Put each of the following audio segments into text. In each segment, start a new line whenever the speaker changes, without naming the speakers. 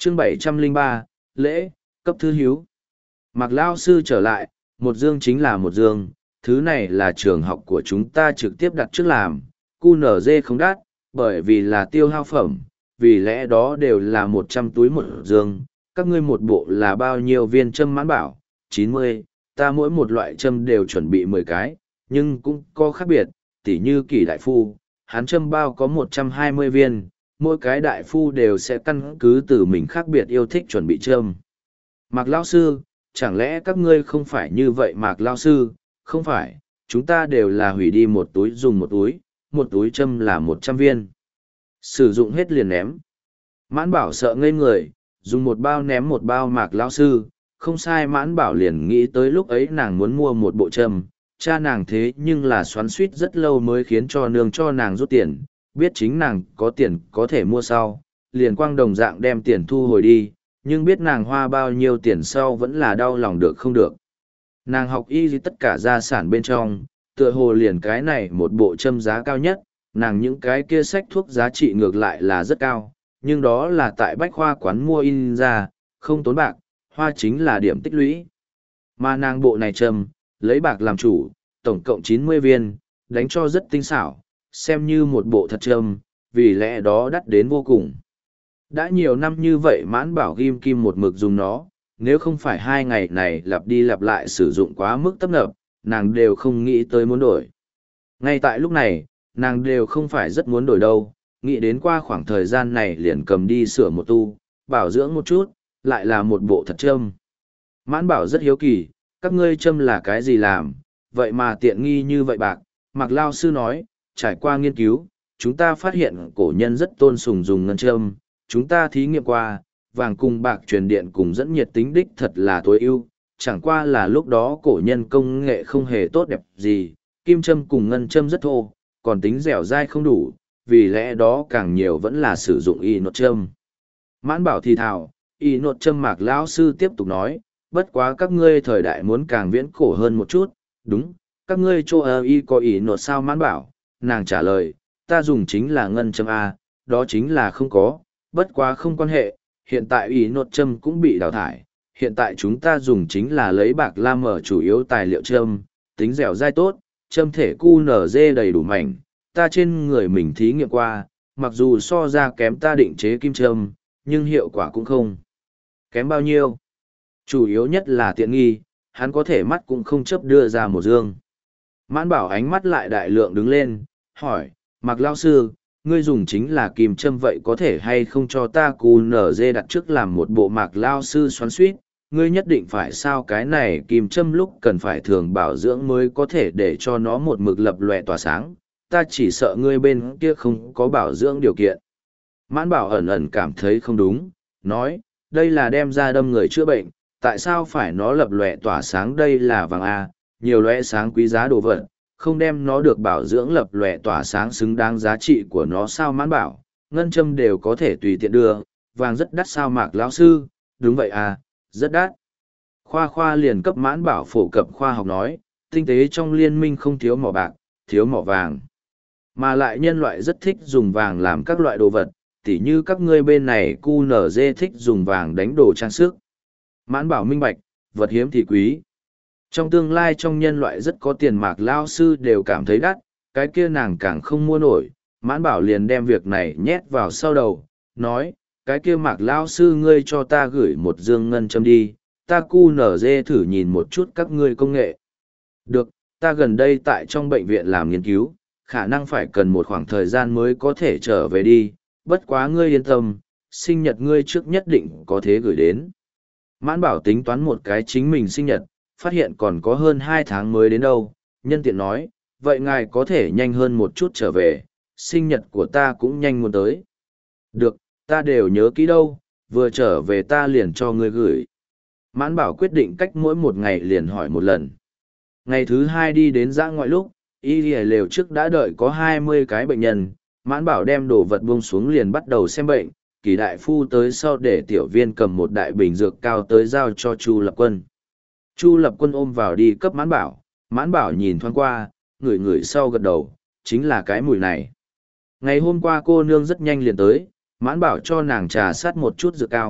chương 703, lễ, cấp thứ hiếu. Mạc Lao sư trở lại, một dương chính là một dương, thứ này là trường học của chúng ta trực tiếp đặt trước làm, QNZ không đắt, bởi vì là tiêu hao phẩm, vì lẽ đó đều là 100 túi một dương, các ngươi một bộ là bao nhiêu viên châm mãn bảo, 90, ta mỗi một loại châm đều chuẩn bị 10 cái, nhưng cũng có khác biệt, tỉ như Kỷ đại phu, hắn châm bao có 120 viên, mỗi cái đại phu đều sẽ căn cứ từ mình khác biệt yêu thích chuẩn bị châm. Mạc Lao sư, chẳng lẽ các ngươi không phải như vậy Mạc Lao sư? Không phải, chúng ta đều là hủy đi một túi dùng một túi châm là 100 viên. Sử dụng hết liền ném. Mãn bảo sợ ngây người, dùng một bao ném một bao Mạc Lao sư, không sai. Mãn bảo liền nghĩ tới lúc ấy nàng muốn mua một bộ châm, cha nàng thế nhưng là xoắn suýt rất lâu mới khiến cho nương cho nàng rút tiền, biết chính nàng có tiền có thể mua sau, liền quang đồng dạng đem tiền thu hồi đi, nhưng biết nàng hoa bao nhiêu tiền sau vẫn là đau lòng được không được. Nàng học y tất cả gia sản bên trong, tựa hồ liền cái này một bộ châm giá cao nhất, nàng những cái kia sách thuốc giá trị ngược lại là rất cao, nhưng đó là tại bách khoa quán mua in ra, không tốn bạc, hoa chính là điểm tích lũy. Mà nàng bộ này châm, lấy bạc làm chủ, tổng cộng 90 viên, đánh cho rất tinh xảo, xem như một bộ thật châm, vì lẽ đó đắt đến vô cùng. Đã nhiều năm như vậy Mãn Bảo ghim kim một mực dùng nó, nếu không phải 2 ngày này lặp đi lặp lại sử dụng quá mức tấp nập, nàng đều không nghĩ tới muốn đổi. Ngay tại lúc này, nàng đều không phải rất muốn đổi đâu, nghĩ đến qua khoảng thời gian này liền cầm đi sửa một tu, bảo dưỡng một chút, lại là một bộ thật châm. Mãn Bảo rất hiếu kỳ, các ngươi châm là cái gì làm, vậy mà tiện nghi như vậy bạc. Mạc Lao sư nói, trải qua nghiên cứu, chúng ta phát hiện cổ nhân rất tôn sùng dùng ngân châm, chúng ta thí nghiệm qua, vàng cùng bạc truyền điện cùng dẫn nhiệt tính đích thật là tối ưu, chẳng qua là lúc đó cổ nhân công nghệ không hề tốt đẹp gì, kim châm cùng ngân châm rất thô, còn tính dẻo dai không đủ, vì lẽ đó càng nhiều vẫn là sử dụng y nốt châm. Mãn Bảo thì thào, y nốt châm. Mạc Lão sư tiếp tục nói, bất quá các ngươi thời đại muốn càng viễn cổ hơn một chút, đúng, các ngươi chỗ y có y nốt sao? Mãn Bảo, nàng trả lời, ta dùng chính là ngân châm A, đó chính là không có, bất quá không quan hệ, hiện tại y nốt châm cũng bị đào thải, hiện tại chúng ta dùng chính là lấy bạc lam mở chủ yếu tài liệu châm, tính dẻo dai tốt, châm thể QNZ đầy đủ mảnh, ta trên người mình thí nghiệm qua, mặc dù so ra kém ta định chế kim châm, nhưng hiệu quả cũng không kém bao nhiêu. Chủ yếu nhất là tiện nghi, hắn có thể mắt cũng không chấp đưa ra một dương. Mãn Bảo ánh mắt lại đại lượng đứng lên, hỏi, Mạc Lao sư, ngươi dùng chính là kim châm vậy có thể hay không cho ta QNZ đặt trước làm một bộ? Mạc Lao sư xoắn suýt, ngươi nhất định phải sao? Cái này kim châm lúc cần phải thường bảo dưỡng mới có thể để cho nó một mực lập lòe tỏa sáng, ta chỉ sợ ngươi bên kia không có bảo dưỡng điều kiện. Mãn Bảo ẩn ẩn cảm thấy không đúng, nói, đây là đem ra đâm người chữa bệnh, tại sao phải nó lập lòe tỏa sáng? Đây là vàng A, nhiều lóe sáng quý giá đồ vật, không đem nó được bảo dưỡng lập lòe tỏa sáng xứng đáng giá trị của nó sao? Mãn Bảo, ngân châm đều có thể tùy tiện đưa, vàng rất đắt sao? Mạc Lão sư, đúng vậy à, rất đắt. Khoa liền cấp Mãn Bảo phổ cập khoa học nói, tinh tế trong liên minh không thiếu mỏ bạc, thiếu mỏ vàng. Mà lại nhân loại rất thích dùng vàng làm các loại đồ vật, tỉ như các ngươi bên này QNZ thích dùng vàng đánh đồ trang sức. Mãn Bảo minh bạch, vật hiếm thì quý. Trong tương lai trong nhân loại rất có tiền. Mạc Lao sư đều cảm thấy đắt, cái kia nàng càng không mua nổi. Mãn Bảo liền đem việc này nhét vào sau đầu, nói, cái kia Mạc Lao sư ngươi cho ta gửi một dương ngân châm đi, ta QNZ thử nhìn một chút các ngươi công nghệ. Được, ta gần đây tại trong bệnh viện làm nghiên cứu, khả năng phải cần một khoảng thời gian mới có thể trở về đi, bất quá ngươi yên tâm, sinh nhật ngươi trước nhất định có thể gửi đến. Mãn Bảo tính toán một cái chính mình sinh nhật, phát hiện còn có hơn 2 tháng mới đến đâu, nhân tiện nói, vậy ngài có thể nhanh hơn một chút trở về, sinh nhật của ta cũng nhanh muốn tới. Được, ta đều nhớ kỹ đâu, vừa trở về ta liền cho ngươi gửi. Mãn Bảo quyết định cách mỗi một ngày liền hỏi một lần. Ngày thứ 2 đi đến dã ngoại lúc, y lều trước đã đợi có 20 cái bệnh nhân. Mãn Bảo đem đồ vật buông xuống liền bắt đầu xem bệnh. Kỳ đại phu tới sau để tiểu viên cầm một đại bình dược cao tới giao cho Chu Lập Quân. Chu Lập Quân ôm vào đi cấp Mãn Bảo. Mãn Bảo nhìn thoáng qua, ngửi sau gật đầu, chính là cái mùi này. Ngày hôm qua cô nương rất nhanh liền tới, Mãn Bảo cho nàng trà sát một chút dược cao,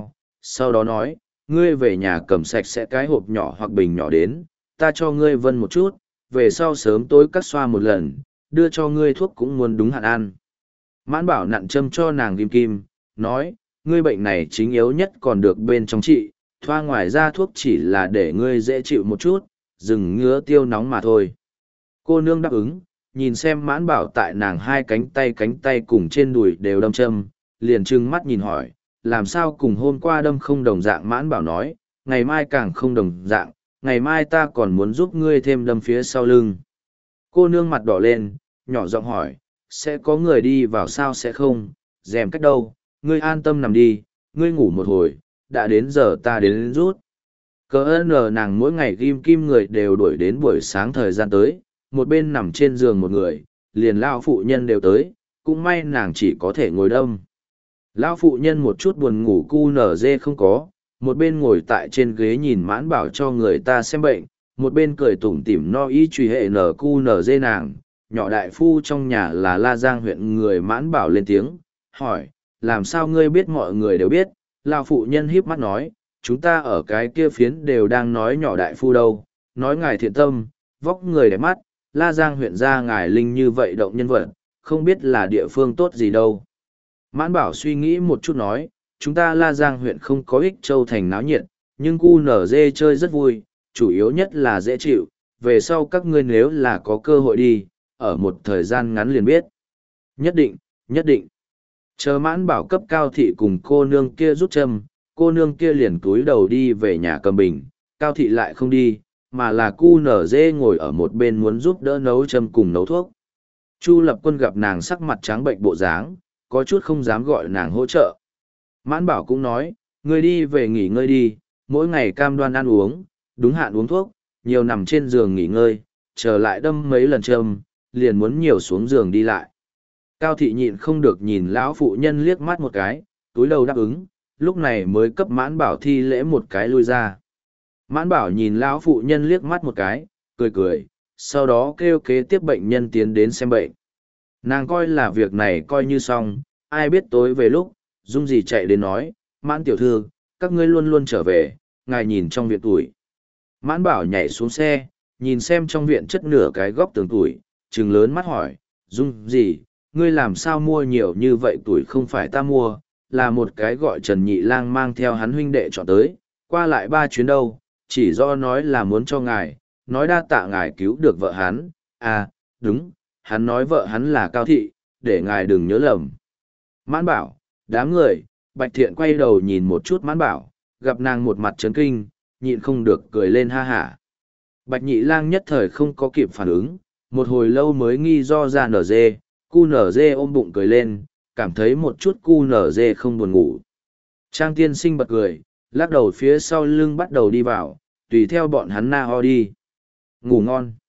sau đó nói, ngươi về nhà cầm sạch sẽ cái hộp nhỏ hoặc bình nhỏ đến, ta cho ngươi vân một chút, về sau sớm tối cắt xoa một lần, đưa cho ngươi thuốc cũng muốn đúng hạn ăn. Mãn bảo nặn châm cho nàng kim kim, nói, ngươi bệnh này chính yếu nhất còn được bên trong trị, thoa ngoài ra thuốc chỉ là để ngươi dễ chịu một chút, dừng ngứa tiêu nóng mà thôi. Cô nương đáp ứng, nhìn xem mãn bảo tại nàng hai cánh tay cùng trên đùi đều đâm châm, liền trừng mắt nhìn hỏi, làm sao cùng hôm qua đâm không đồng dạng. Mãn bảo nói, ngày mai càng không đồng dạng, ngày mai ta còn muốn giúp ngươi thêm đâm phía sau lưng. Cô nương mặt đỏ lên, nhỏ giọng hỏi, sẽ có người đi vào sao? Sẽ không, rèm cách đâu, ngươi an tâm nằm đi, ngươi ngủ một hồi, đã đến giờ ta đến rút. Cỡ nờ nàng mỗi ngày ghim kim người đều đuổi đến buổi sáng thời gian tới, một bên nằm trên giường một người, liền lao phụ nhân đều tới, cũng may nàng chỉ có thể ngồi đâm. Lão phụ nhân một chút buồn ngủ cu nở dê không có, một bên ngồi tại trên ghế nhìn mãn bảo cho người ta xem bệnh, một bên cười tủm tỉm no y truy hệ nở cu nở dê nàng. Nhỏ đại phu trong nhà là La Giang huyện người. Mãn bảo lên tiếng, hỏi, làm sao ngươi biết? Mọi người đều biết. Lão phụ nhân híp mắt nói, chúng ta ở cái kia phiến đều đang nói nhỏ đại phu đâu, nói ngài thiện tâm, vóc người đẹp mắt, La Giang huyện ra ngài linh như vậy động nhân vật, không biết là địa phương tốt gì đâu. Mãn bảo suy nghĩ một chút nói, chúng ta La Giang huyện không có Ích Châu thành náo nhiệt, nhưng cu nở dê chơi rất vui, chủ yếu nhất là dễ chịu, về sau các ngươi nếu là có cơ hội đi, ở một thời gian ngắn liền biết. Nhất định, nhất định. Chờ mãn bảo cấp Cao thị cùng cô nương kia rút châm, cô nương kia liền túi đầu đi về nhà cầm bình, Cao thị lại không đi, mà là cu nở dê ngồi ở một bên muốn giúp đỡ nấu châm cùng nấu thuốc. Chu Lập Quân gặp nàng sắc mặt trắng bệnh bộ dáng, có chút không dám gọi nàng hỗ trợ. Mãn bảo cũng nói, ngươi đi về nghỉ ngơi đi, mỗi ngày cam đoan ăn uống, đúng hạn uống thuốc, nhiều nằm trên giường nghỉ ngơi, trở lại đâm mấy lần châm, liền muốn nhiều xuống giường đi lại. Cao thị nhịn không được nhìn lão phụ nhân liếc mắt một cái, túi đầu đáp ứng, lúc này mới cấp mãn bảo thi lễ một cái lui ra. Mãn bảo nhìn lão phụ nhân liếc mắt một cái, cười cười, sau đó kêu kế tiếp bệnh nhân tiến đến xem bệnh. Nàng coi là việc này coi như xong, ai biết tối về lúc, Dung gì chạy đến nói, Mãn tiểu thư, các ngươi luôn luôn trở về, ngài nhìn trong viện tuổi. Mãn bảo nhảy xuống xe, nhìn xem trong viện chất nửa cái góc tường tuổi, trừng lớn mắt hỏi, Dung gì, ngươi làm sao mua nhiều như vậy? Tuổi không phải ta mua, là một cái gọi Trần Nhị Lang mang theo hắn huynh đệ chọn tới, qua lại 3 chuyến đâu, chỉ do nói là muốn cho ngài, nói đa tạ ngài cứu được vợ hắn, à, đúng, hắn nói vợ hắn là Cao thị, để ngài đừng nhớ lầm. Mãn bảo, đám người, Bạch Thiện quay đầu nhìn một chút Mãn bảo, gặp nàng một mặt chấn kinh, nhịn không được cười lên ha hả. Bạch Nhị Lang nhất thời không có kịp phản ứng, một hồi lâu mới nghi do ra nở dê, cu nở dê ôm bụng cười lên, cảm thấy một chút cu nở dê không buồn ngủ. Trang tiên sinh bật cười, lắc đầu phía sau lưng bắt đầu đi vào, tùy theo bọn hắn na ho đi. Ngủ ngon.